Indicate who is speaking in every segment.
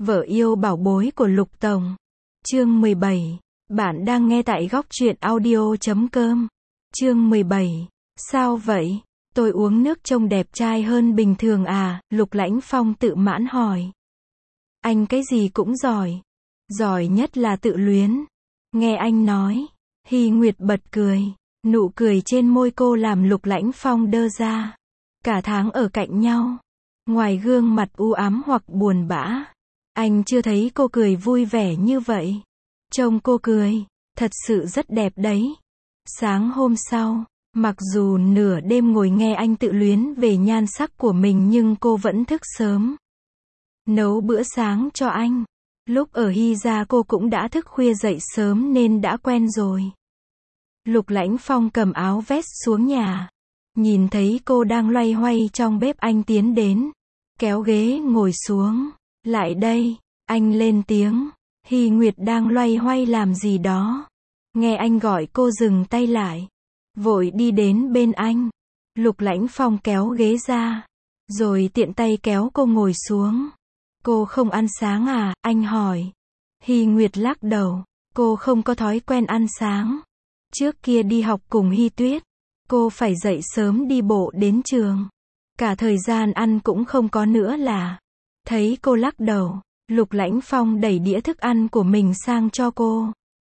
Speaker 1: Vợ yêu bảo bối của Lục Tổng. Chương 17. Bạn đang nghe tại góc truyện audio.com. Chương 17. Sao vậy? Tôi uống nước trông đẹp trai hơn bình thường à? Lục Lãnh Phong tự mãn hỏi. Anh cái gì cũng giỏi. Giỏi nhất là tự luyến. Nghe anh nói. Hy Nguyệt bật cười. Nụ cười trên môi cô làm Lục Lãnh Phong đơ ra. Cả tháng ở cạnh nhau. Ngoài gương mặt u ám hoặc buồn bã, anh chưa thấy cô cười vui vẻ như vậy. Trông cô cười, thật sự rất đẹp đấy. Sáng hôm sau, mặc dù nửa đêm ngồi nghe anh tự luyến về nhan sắc của mình nhưng cô vẫn thức sớm. Nấu bữa sáng cho anh. Lúc ở Hy gia cô cũng đã thức khuya dậy sớm nên đã quen rồi. Lục Lãnh Phong cầm áo vest xuống nhà. Nhìn thấy cô đang loay hoay trong bếp anh tiến đến. Kéo ghế ngồi xuống. Lại đây, anh lên tiếng. Hy Nguyệt đang loay hoay làm gì đó. Nghe anh gọi cô dừng tay lại. Vội đi đến bên anh. Lục Lãnh Phong kéo ghế ra. Rồi tiện tay kéo cô ngồi xuống. Cô không ăn sáng à? Anh hỏi. Hy Nguyệt lắc đầu. Cô không có thói quen ăn sáng. Trước kia đi học cùng Hy Tuyết, cô phải dậy sớm đi bộ đến trường. Cả thời gian ăn cũng không có nữa là. Thấy cô lắc đầu, Lục Lãnh Phong đẩy đĩa thức ăn của mình sang cho cô.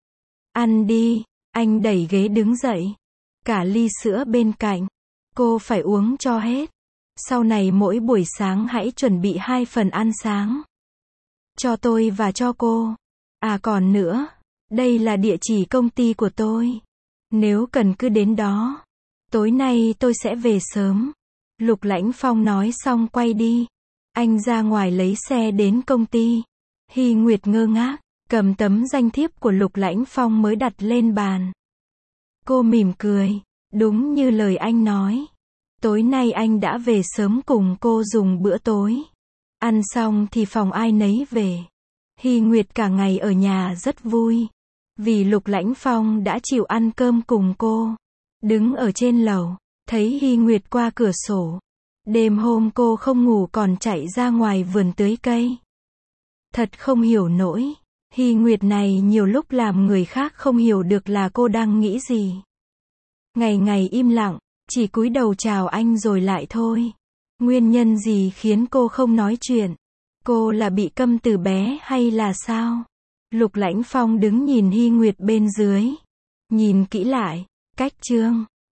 Speaker 1: Ăn đi, anh đẩy ghế đứng dậy. Cả ly sữa bên cạnh, cô phải uống cho hết. Sau này mỗi buổi sáng hãy chuẩn bị 2 phần ăn sáng. Cho tôi và cho cô. À còn nữa, đây là địa chỉ công ty của tôi. Nếu cần cứ đến đó. Tối nay tôi sẽ về sớm. Lục Lãnh Phong nói xong quay đi. Anh ra ngoài lấy xe đến công ty. Hy Nguyệt ngơ ngác, cầm tấm danh thiếp của Lục Lãnh Phong mới đặt lên bàn. Cô mỉm cười, đúng như lời anh nói. Tối nay anh đã về sớm cùng cô dùng bữa tối. Ăn xong thì phòng ai nấy về. Hy Nguyệt cả ngày ở nhà rất vui. Vì Lục Lãnh Phong đã chịu ăn cơm cùng cô. Đứng ở trên lầu, thấy Hy Nguyệt qua cửa sổ. Đêm hôm cô không ngủ còn chạy ra ngoài vườn tưới cây. Thật không hiểu nổi. Hy Nguyệt này nhiều lúc làm người khác không hiểu được là cô đang nghĩ gì. Ngày ngày im lặng, chỉ cúi đầu chào anh rồi lại thôi. Nguyên nhân gì khiến cô không nói chuyện? Cô là bị câm từ bé hay là sao? Lục Lãnh Phong đứng nhìn Hy Nguyệt bên dưới. Nhìn kỹ lại, cách chương